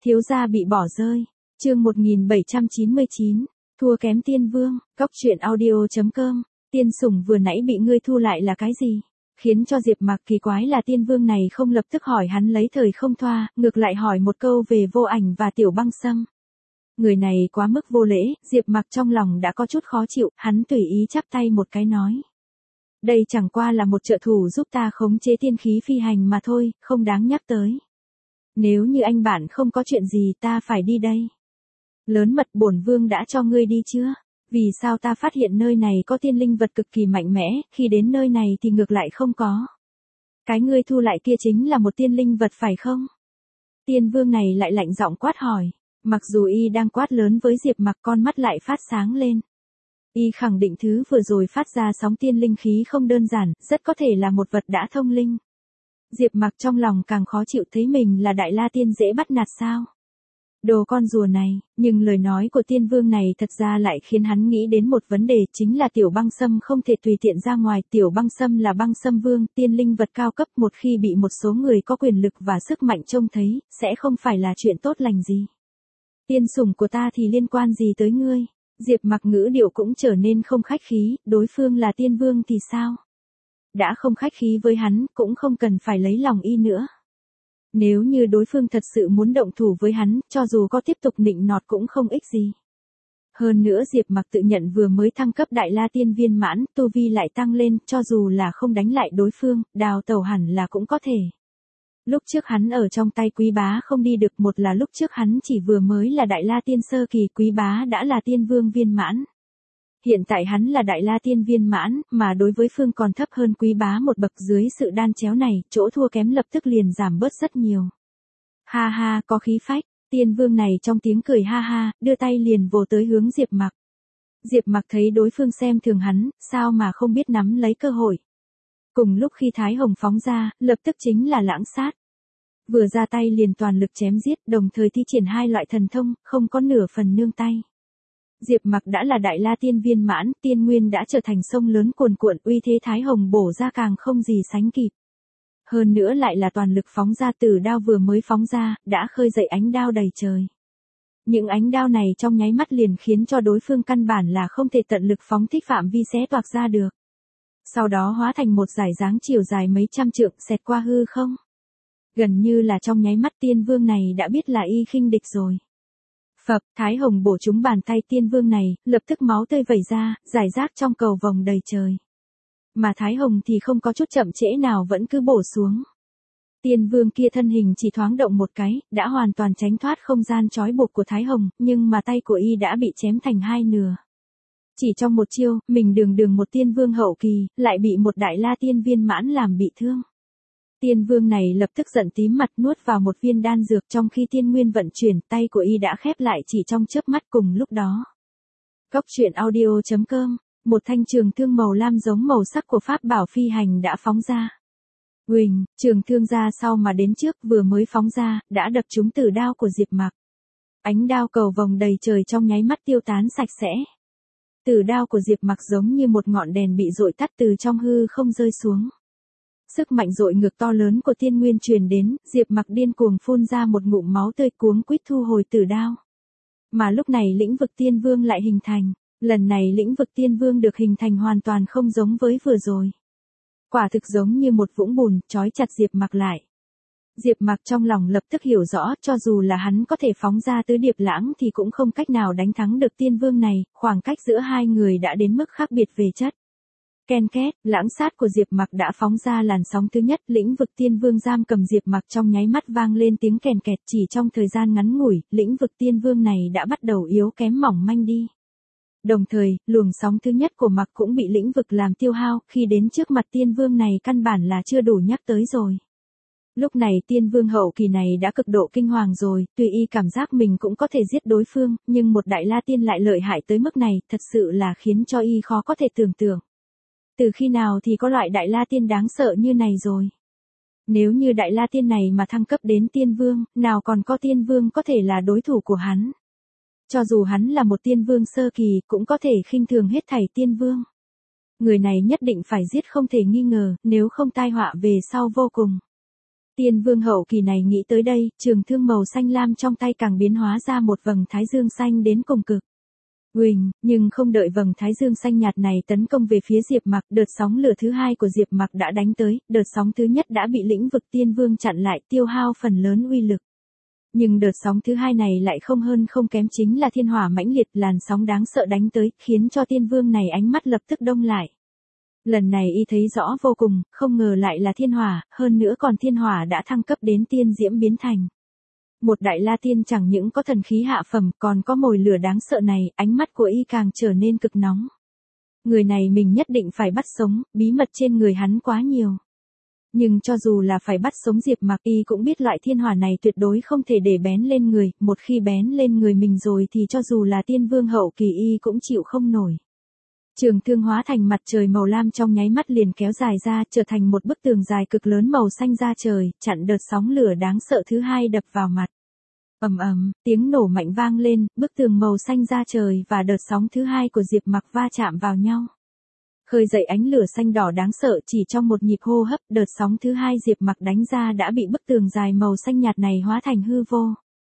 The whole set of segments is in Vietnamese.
Thiếu gia bị bỏ rơi. Chương 1799, thua kém tiên vương. Cóc truyện audio.com. Tiên sủng vừa nãy bị ngươi thu lại là cái gì? Khiến cho Diệp Mặc kỳ quái là tiên vương này không lập tức hỏi hắn lấy thời không thoa, ngược lại hỏi một câu về Vô Ảnh và Tiểu Băng Sâm. Người này quá mức vô lễ, Diệp Mặc trong lòng đã có chút khó chịu, hắn tùy ý chắp tay một cái nói. Đây chẳng qua là một trợ thủ giúp ta khống chế tiên khí phi hành mà thôi, không đáng nhắc tới. Nếu như anh bạn không có chuyện gì ta phải đi đây. Lớn mật bổn vương đã cho ngươi đi chưa? Vì sao ta phát hiện nơi này có tiên linh vật cực kỳ mạnh mẽ, khi đến nơi này thì ngược lại không có. Cái ngươi thu lại kia chính là một tiên linh vật phải không? Tiên vương này lại lạnh giọng quát hỏi. Mặc dù y đang quát lớn với Diệp Mặc, con mắt lại phát sáng lên. Y khẳng định thứ vừa rồi phát ra sóng tiên linh khí không đơn giản, rất có thể là một vật đã thông linh. Diệp Mặc trong lòng càng khó chịu, thấy mình là Đại La Tiên dễ bắt nạt sao? Đồ con rùa này, nhưng lời nói của tiên vương này thật ra lại khiến hắn nghĩ đến một vấn đề, chính là Tiểu Băng Sâm không thể tùy tiện ra ngoài. Tiểu Băng Sâm là băng sâm vương, tiên linh vật cao cấp, một khi bị một số người có quyền lực và sức mạnh trông thấy, sẽ không phải là chuyện tốt lành gì. Tiên sủng của ta thì liên quan gì tới ngươi? Diệp Mặc ngữ điệu cũng trở nên không khách khí, đối phương là tiên vương thì sao? Đã không khách khí với hắn, cũng không cần phải lấy lòng y nữa. Nếu như đối phương thật sự muốn động thủ với hắn, cho dù có tiếp tục nịnh nọt cũng không ích gì. Hơn nữa Diệp Mặc tự nhận vừa mới thăng cấp Đại La Tiên viên mãn, tu vi lại tăng lên, cho dù là không đánh lại đối phương, đào tẩu hẳn là cũng có thể. Lúc trước hắn ở trong tay Quý Bá không đi được, một là lúc trước hắn chỉ vừa mới là Đại La Tiên sơ kỳ, Quý Bá đã là Tiên vương viên mãn. Hiện tại hắn là Đại La Tiên viên mãn, mà đối với phương còn thấp hơn Quý Bá một bậc, dưới sự đan chéo này, chỗ thua kém lập tức liền giảm bớt rất nhiều. Ha ha, có khí phách, tiên vương này trong tiếng cười ha ha, đưa tay liền vồ tới hướng Diệp Mặc. Diệp Mặc thấy đối phương xem thường hắn, sao mà không biết nắm lấy cơ hội. Cùng lúc khi Thái Hồng phóng ra, lập tức chính là lãng sát. Vừa ra tay liền toàn lực chém giết, đồng thời thi triển hai loại thần thông, không có nửa phần nương tay. Diệp Mặc đã là Đại La Tiên viên mãn, tiên nguyên đã trở thành sông lớn cuồn cuộn, uy thế Thái Hồng bổ ra càng không gì sánh kịp. Hơn nữa lại là toàn lực phóng ra, tử đao vừa mới phóng ra, đã khơi dậy ánh đao đầy trời. Những ánh đao này trong nháy mắt liền khiến cho đối phương căn bản là không thể tận lực phóng thích phạm vi xé toạc ra được. Sau đó hóa thành một dải dáng chiều dài mấy trăm trượng xẹt qua hư không. Gần như là trong nháy mắt tiên vương này đã biết là y khinh địch rồi. Phập, Thái Hồng bổ trúng bàn tay tiên vương này, lập tức máu tươi vẩy ra, rải rác trong cầu vồng đầy trời. Mà Thái Hồng thì không có chút chậm trễ nào, vẫn cứ bổ xuống. Tiên vương kia thân hình chỉ thoáng động một cái, đã hoàn toàn tránh thoát không gian trói buộc của Thái Hồng, nhưng mà tay của y đã bị chém thành hai nửa. Chỉ trong một chiêu, mình đường một tiên vương hậu kỳ, lại bị một Đại La Tiên viên mãn làm bị thương. Tiên vương này lập tức giận tím mặt, nuốt vào một viên đan dược, trong khi tiên nguyên vận chuyển, tay của y đã khép lại chỉ trong chớp mắt. Cùng lúc đó. Cóc truyện audio.com, một thanh trường thương màu lam giống màu sắc của pháp bảo phi hành đã phóng ra. Huỳnh, trường thương ra sau mà đến trước, vừa mới phóng ra, đã đập trúng tử đao của Diệp Mặc. Ánh đao cầu vồng đầy trời trong nháy mắt tiêu tán sạch sẽ. Tử đao của Diệp Mặc giống như một ngọn đèn bị dội tắt, từ trong hư không rơi xuống. Sức mạnh dội ngược to lớn của tiên nguyên truyền đến, Diệp Mặc điên cuồng phun ra một ngụm máu tươi, cuống quýt thu hồi tử đao. Mà lúc này lĩnh vực tiên vương lại hình thành, lần này lĩnh vực tiên vương được hình thành hoàn toàn không giống với vừa rồi. Quả thực giống như một vũng bùn, trói chặt Diệp Mặc lại. Diệp Mặc trong lòng lập tức hiểu rõ, cho dù là hắn có thể phóng ra tứ điệp lãng thì cũng không cách nào đánh thắng được tiên vương này, khoảng cách giữa hai người đã đến mức khác biệt về chất. Ken két, lãng sát của Diệp Mặc đã phóng ra làn sóng thứ nhất, lĩnh vực tiên vương giam cầm Diệp Mặc trong nháy mắt vang lên tiếng kèn kẹt, chỉ trong thời gian ngắn ngủi, lĩnh vực tiên vương này đã bắt đầu yếu kém mỏng manh đi. Đồng thời, luồng sóng thứ nhất của Mặc cũng bị lĩnh vực làm tiêu hao, khi đến trước mặt tiên vương này căn bản là chưa đủ nhắc tới rồi. Lúc này tiên vương hậu kỳ này đã cực độ kinh hoàng rồi, tuy y cảm giác mình cũng có thể giết đối phương, nhưng một Đại La Tiên lại lợi hại tới mức này, thật sự là khiến cho y khó có thể tưởng tượng. Từ khi nào thì có loại Đại La Tiên đáng sợ như này rồi? Nếu như Đại La Tiên này mà thăng cấp đến tiên vương, nào còn có tiên vương có thể là đối thủ của hắn? Cho dù hắn là một tiên vương sơ kỳ, cũng có thể khinh thường hết thảy tiên vương. Người này nhất định phải giết không thể nghi ngờ, nếu không tai họa về sau vô cùng. Tiên vương hậu kỳ này nghĩ tới đây, trường thương màu xanh lam trong tay càng biến hóa ra một vầng thái dương xanh đến cùng cực. Huỳnh, nhưng không đợi vầng thái dương xanh nhạt này tấn công về phía Diệp Mặc, đợt sóng lửa thứ hai của Diệp Mặc đã đánh tới, đợt sóng thứ nhất đã bị lĩnh vực tiên vương chặn lại, tiêu hao phần lớn uy lực. Nhưng đợt sóng thứ hai này lại không hơn không kém, chính là thiên hỏa mãnh liệt, làn sóng đáng sợ đánh tới, khiến cho tiên vương này ánh mắt lập tức đông lại. Lần này y thấy rõ vô cùng, không ngờ lại là thiên hỏa, hơn nữa còn thiên hỏa đã thăng cấp đến tiên diễm biến thành. Một đại la tiên chẳng những có thần khí hạ phẩm, còn có mồi lửa đáng sợ này, ánh mắt của y càng trở nên cực nóng. Người này mình nhất định phải bắt sống, bí mật trên người hắn quá nhiều. Nhưng cho dù là phải bắt sống Diệp Mặc, y cũng biết loại thiên hỏa này tuyệt đối không thể để bén lên người, một khi bén lên người mình rồi thì cho dù là tiên vương hậu kỳ y cũng chịu không nổi. Trường thương hóa thành mặt trời màu lam trong nháy mắt liền kéo dài ra, trở thành một bức tường dài cực lớn màu xanh da trời, chặn đợt sóng lửa đáng sợ thứ hai đập vào mặt. Ầm ầm, tiếng nổ mạnh vang lên, bức tường màu xanh da trời và đợt sóng thứ hai của Diệp Mặc va chạm vào nhau. Khơi dậy ánh lửa xanh đỏ đáng sợ, chỉ trong một nhịp hô hấp, đợt sóng thứ hai Diệp Mặc đánh ra đã bị bức tường dài màu xanh nhạt này hóa thành hư vô.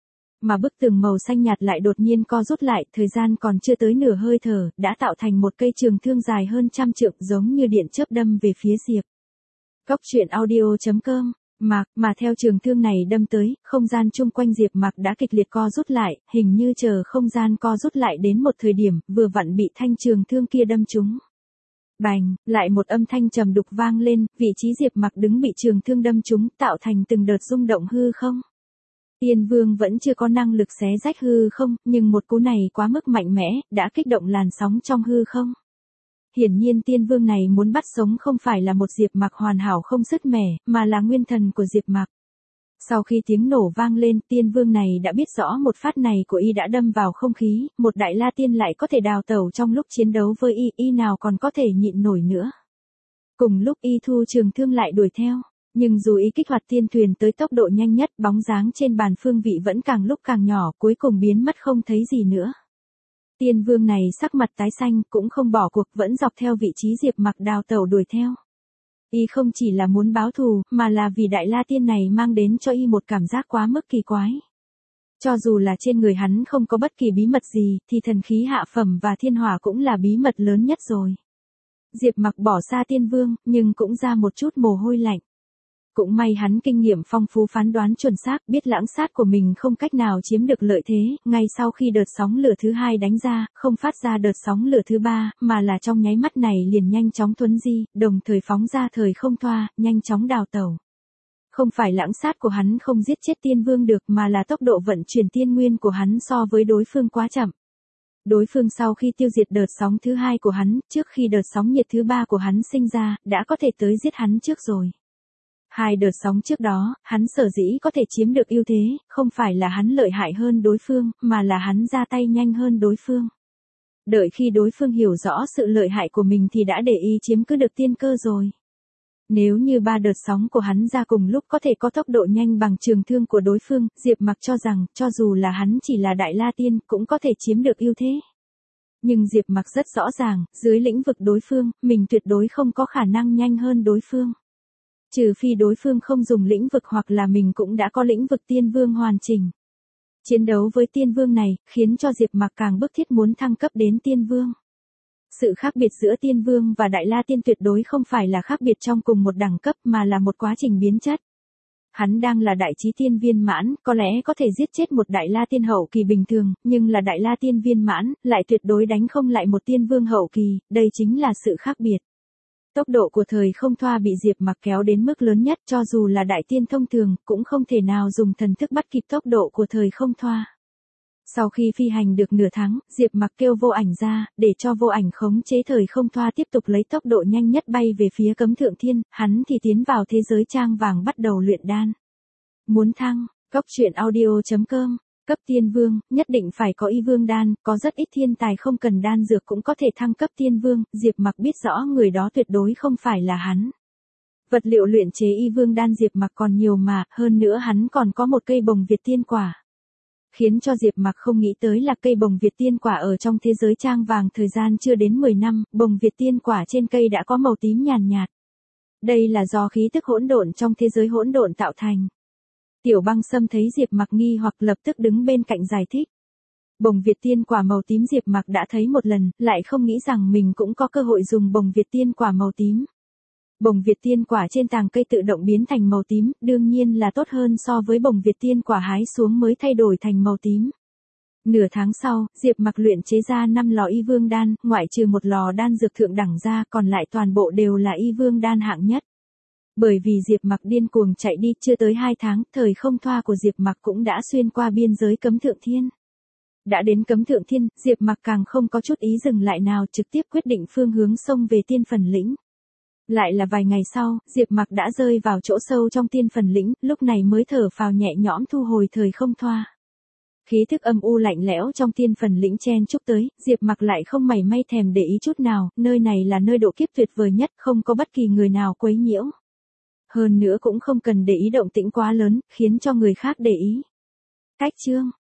Mà bức tường màu xanh nhạt lại đột nhiên co rút lại, thời gian còn chưa tới nửa hơi thở, đã tạo thành một cây trường thương dài hơn 100 trượng, giống như điện chớp đâm về phía Diệp. Cốc truyện audio.com. Mà theo trường thương này đâm tới, không gian chung quanh Diệp Mặc đã kịch liệt co rút lại, hình như chờ không gian co rút lại đến một thời điểm, vừa vặn bị thanh trường thương kia đâm trúng. Bành, lại một âm thanh trầm đục vang lên, vị trí Diệp Mặc đứng bị trường thương đâm trúng, tạo thành từng đợt rung động hư không. Tiên vương vẫn chưa có năng lực xé rách hư không, nhưng một cú này quá mức mạnh mẽ, đã kích động làn sóng trong hư không. Hiển nhiên tiên vương này muốn bắt sống không phải là một Diệp Mặc hoàn hảo không sứt mẻ, mà là nguyên thần của Diệp Mặc. Sau khi tiếng nổ vang lên, tiên vương này đã biết rõ một phát này của y đã đâm vào không khí, một đại la tiên lại có thể đào tẩu trong lúc chiến đấu với y nào còn có thể nhịn nổi nữa. Cùng lúc y thu trường thương lại đuổi theo, nhưng dù y kích hoạt tiên thuyền tới tốc độ nhanh nhất, bóng dáng trên bàn phương vị vẫn càng lúc càng nhỏ, cuối cùng biến mất không thấy gì nữa. Tiên vương này sắc mặt tái xanh, cũng không bỏ cuộc, vẫn dọc theo vị trí Diệp Mặc đào tẩu đuổi theo. Y không chỉ là muốn báo thù, mà là vì đại la tiên này mang đến cho y một cảm giác quá mức kỳ quái. Cho dù là trên người hắn không có bất kỳ bí mật gì, thì thần khí hạ phẩm và thiên hỏa cũng là bí mật lớn nhất rồi. Diệp Mặc bỏ xa tiên vương, nhưng cũng ra một chút mồ hôi lạnh. Cũng may hắn kinh nghiệm phong phú, phán đoán chuẩn xác, biết lãng sát của mình không cách nào chiếm được lợi thế, ngay sau khi đợt sóng lửa thứ hai đánh ra, không phát ra đợt sóng lửa thứ ba, mà là trong nháy mắt này liền nhanh chóng thuấn di, đồng thời phóng ra thời không thoa, nhanh chóng đào tẩu. Không phải lãng sát của hắn không giết chết tiên vương được, mà là tốc độ vận chuyển tiên nguyên của hắn so với đối phương quá chậm. Đối phương sau khi tiêu diệt đợt sóng thứ hai của hắn, trước khi đợt sóng nhiệt thứ ba của hắn sinh ra, đã có thể tới giết hắn trước rồi. Hai đợt sóng trước đó, hắn sở dĩ có thể chiếm được ưu thế, không phải là hắn lợi hại hơn đối phương, mà là hắn ra tay nhanh hơn đối phương. Đợi khi đối phương hiểu rõ sự lợi hại của mình thì đã để y chiếm cứ được tiên cơ rồi. Nếu như ba đợt sóng của hắn ra cùng lúc có thể có tốc độ nhanh bằng trường thương của đối phương, Diệp Mặc cho rằng, cho dù là hắn chỉ là đại la tiên, cũng có thể chiếm được ưu thế. Nhưng Diệp Mặc rất rõ ràng, dưới lĩnh vực đối phương, mình tuyệt đối không có khả năng nhanh hơn đối phương. Trừ phi đối phương không dùng lĩnh vực, hoặc là mình cũng đã có lĩnh vực tiên vương hoàn chỉnh. Chiến đấu với tiên vương này, khiến cho Diệp Mặc càng bức thiết muốn thăng cấp đến tiên vương. Sự khác biệt giữa tiên vương và đại la tiên tuyệt đối không phải là khác biệt trong cùng một đẳng cấp, mà là một quá trình biến chất. Hắn đang là đại chí tiên viên mãn, có lẽ có thể giết chết một đại la tiên hậu kỳ bình thường, nhưng là đại la tiên viên mãn, lại tuyệt đối đánh không lại một tiên vương hậu kỳ, đây chính là sự khác biệt. Tốc độ của thời không thoa bị Diệp Mặc kéo đến mức lớn nhất, cho dù là đại tiên thông thường, cũng không thể nào dùng thần thức bắt kịp tốc độ của thời không thoa. Sau khi phi hành được nửa tháng, Diệp Mặc kêu vô ảnh ra, để cho vô ảnh khống chế thời không thoa tiếp tục lấy tốc độ nhanh nhất bay về phía Cấm Thượng Thiên, hắn thì tiến vào thế giới trang vàng bắt đầu luyện đan. Muốn thăng, cốc truyện audio.com, cấp tiên vương, nhất định phải có y vương đan, có rất ít thiên tài không cần đan dược cũng có thể thăng cấp tiên vương, Diệp Mặc biết rõ người đó tuyệt đối không phải là hắn. Vật liệu luyện chế y vương đan Diệp Mặc còn nhiều mà, hơn nữa hắn còn có một cây bồng Việt tiên quả. Khiến cho Diệp Mặc không nghĩ tới là cây bồng Việt tiên quả ở trong thế giới trang vàng thời gian chưa đến 10 năm, bồng Việt tiên quả trên cây đã có màu tím nhàn nhạt. Đây là do khí tức hỗn độn trong thế giới hỗn độn tạo thành. Tiểu Băng Sâm thấy Diệp Mặc nghi hoặc lập tức đứng bên cạnh giải thích. Bồng Việt tiên quả màu tím Diệp Mặc đã thấy một lần, lại không nghĩ rằng mình cũng có cơ hội dùng bồng Việt tiên quả màu tím. Bồng Việt tiên quả trên tàng cây tự động biến thành màu tím, đương nhiên là tốt hơn so với bồng Việt tiên quả hái xuống mới thay đổi thành màu tím. Nửa tháng sau, Diệp Mặc luyện chế ra 5 lò y vương đan, ngoại trừ một lò đan dược thượng đẳng ra, còn lại toàn bộ đều là y vương đan hạng nhất. Bởi vì Diệp Mặc điên cuồng chạy đi, chưa tới 2 tháng, thời không thoa của Diệp Mặc cũng đã xuyên qua biên giới Cấm Thượng Thiên. Đã đến Cấm Thượng Thiên, Diệp Mặc càng không có chút ý dừng lại nào, trực tiếp quyết định phương hướng xông về Tiên Phần Lĩnh. Lại là vài ngày sau, Diệp Mặc đã rơi vào chỗ sâu trong Tiên Phần Lĩnh, lúc này mới thở phào nhẹ nhõm thu hồi thời không thoa. Khí thức âm u lạnh lẽo trong Tiên Phần Lĩnh chen chúc tới, Diệp Mặc lại không mảy may thèm để ý chút nào, nơi này là nơi độ kiếp tuyệt vời nhất, không có bất kỳ người nào quấy nhiễu. Hơn nữa cũng không cần để ý động tĩnh quá lớn, khiến cho người khác để ý. Cách chương